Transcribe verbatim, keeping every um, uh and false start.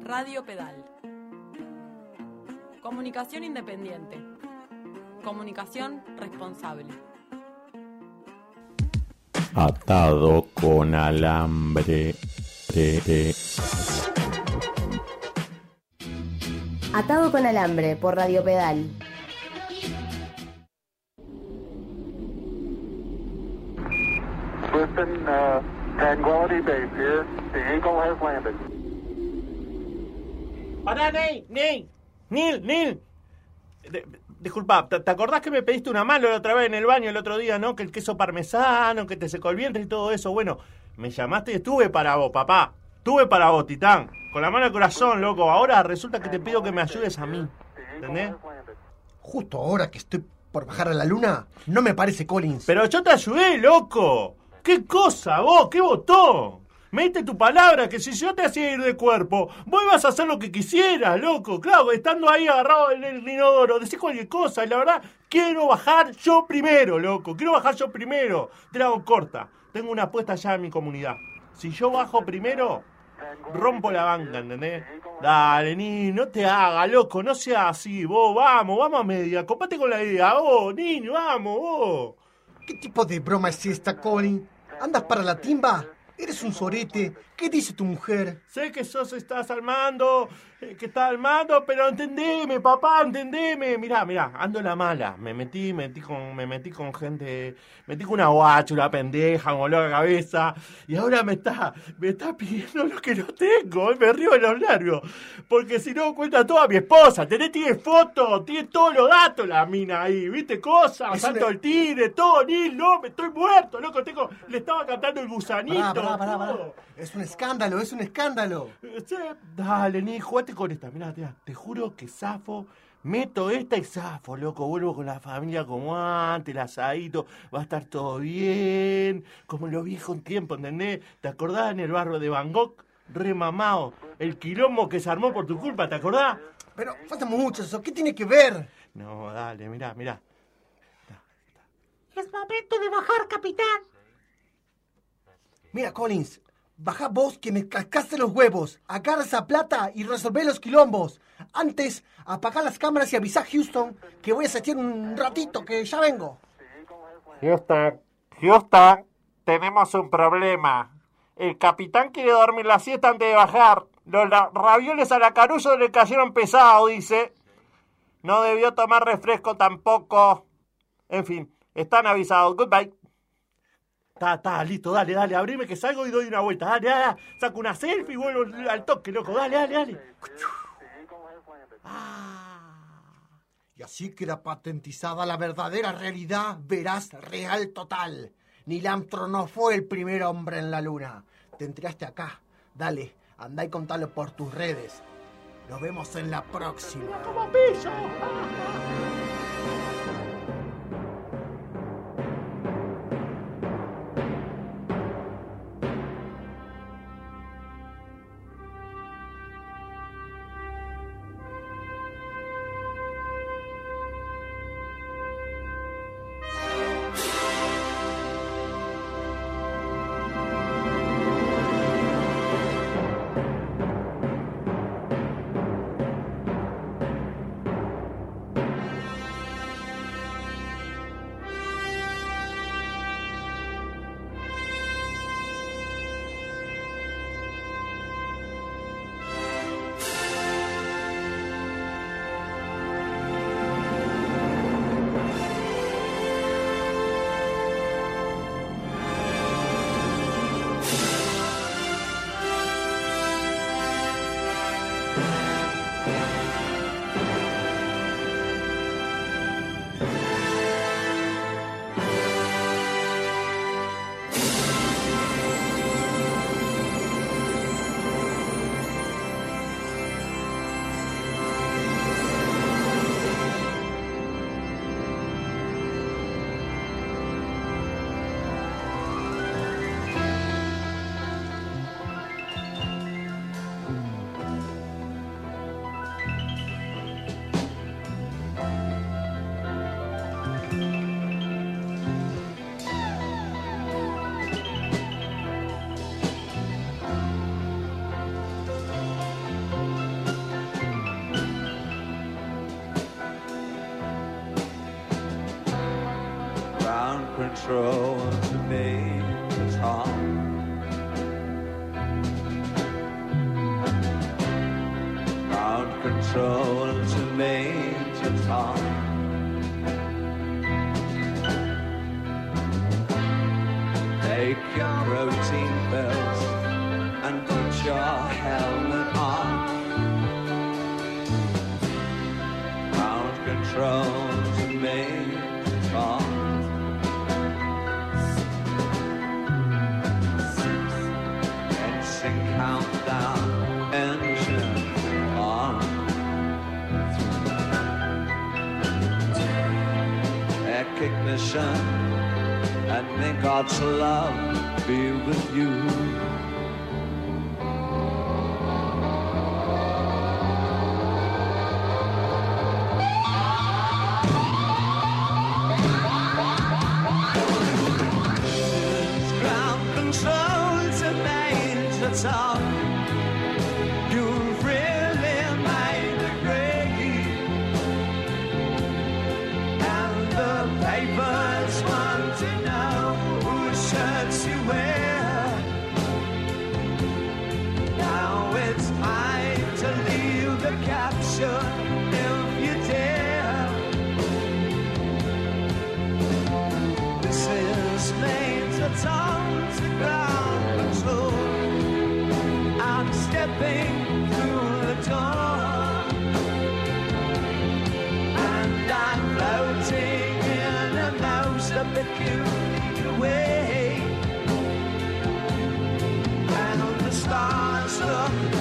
Radio Pedal. Comunicación independiente. Comunicación responsable. Atado con alambre. De, de. Atado con alambre por Radio Pedal. Listen, uh, Tranquility Base here. The Eagle has landed. Pará, Neil, Neil, Neil, Neil. De, disculpa, ¿te, ¿te acordás que me pediste una mano la otra vez en el baño el otro día, no? Que el queso parmesano, que te secó el vientre y todo eso. Bueno, me llamaste y estuve para vos, papá. Estuve para vos, Titán. Con la mano al corazón, loco. Ahora resulta que te pido que me ayudes a mí. ¿Entendés? Justo ahora que estoy por bajar a la luna, no me parece, Collins. Pero yo te ayudé, loco. ¿Qué cosa, vos? ¿Qué botón? Me diste tu palabra que si yo te hacía ir de cuerpo, vos ibas a hacer lo que quisieras, loco. Claro, estando ahí agarrado en el inodoro, decís cualquier cosa. Y la verdad, quiero bajar yo primero, loco. Quiero bajar yo primero. Te la hago corta. Tengo una apuesta ya en mi comunidad. Si yo bajo primero, rompo la banca, ¿entendés? Dale, niño, no te hagas, loco. No seas así, vos. Vamos, vamos a media. Compate con la idea, vos, niño, vamos, vos. ¿Qué tipo de broma es esta, Collins? ¿Andas para la timba? Eres un sorete. ¿Qué dice tu mujer? Sé que sos estás al mando, eh, que estás al mando, pero entendeme, papá, entendeme. Mirá, mirá, ando en la mala. Me metí, me metí con, me metí con gente, me metí con una guacha, una pendeja, un olor a cabeza, y ahora me está, me está pidiendo lo que no tengo, me río de los nervios. Porque si no cuenta toda mi esposa, tenés, tiene fotos, tiene todos los datos la mina ahí, ¿viste? Cosas, salto al tigre, todo, ni no, me estoy muerto, loco, tengo, le estaba cantando el gusanito. Pará, pará, pará, pará. Es un escándalo, es un escándalo. Sí, dale, ni jugate con esta. Mirá, mirá, te juro que zafo, meto esta y zafo, loco. Vuelvo con la familia como antes, el asadito, va a estar todo bien, como en los viejos tiempos, ¿entendés? ¿Te acordás en el barrio de Bangkok? Re mamado, el quilombo que se armó por tu culpa, ¿te acordás? Pero falta mucho eso, ¿qué tiene que ver? No, dale, mirá, mirá. Es momento de bajar, capitán. Mira, Collins, baja vos que me cascaste los huevos. Agarra esa plata y resolvé los quilombos. Antes, apagá las cámaras y avisá a Houston que voy a salir un ratito, que ya vengo. Houston, Houston, tenemos un problema. El capitán quiere dormir la siesta antes de bajar. Los ravioles a la Caruso le cayeron pesado, dice. No debió tomar refresco tampoco. En fin, están avisados. Goodbye. Está, está, listo, dale, dale, abrime que salgo y doy una vuelta. Dale, dale, saco una selfie y vuelvo al toque, loco. Dale, dale, dale. Ah. Y así queda patentizada la verdadera realidad veraz, real, total. Neil Armstrong no fue el primer hombre en la luna. Te enteraste acá. Dale, andá y contalo por tus redes. Nos vemos en la próxima. ¡Como pillo! control to me is hard. Ground control to me is hard. Take your protein pills and put your helmet on. Ground control to me is on. Racing countdown, engine on. Ignition, and may God's love be with you. Ground control to Major Tom. You've really made a great, and the papers want to know whose shirts you wear. Now it's time to leave the capture if you dare. This is Major Tom's ground control. I'm stepping through the door, and I'm floating in a most peculiar way, and the stars look